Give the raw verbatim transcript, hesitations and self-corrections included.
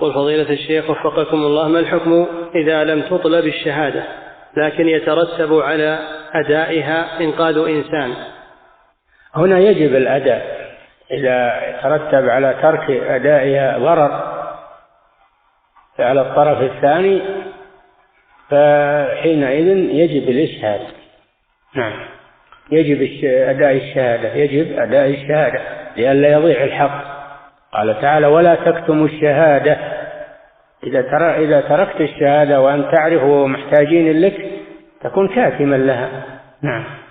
يقول فضيلة الشيخ وفقكم الله، ما الحكم إذا لم تطلب الشهادة لكن يترتب على أدائها إنقاذ إنسان؟ هنا يجب الأداء. إذا ترتب على ترك أدائها ضرر على الطرف الثاني فحينئذ يجب الإشهاد. نعم، يجب أداء الشهادة، يجب أداء الشهادة لئلا يضيع الحق. قال تعالى: ولا تكتموا الشهادة. إذا ترى إذا تركت الشهادة وأن تعرف محتاجين لك تكون كاتما لها. نعم.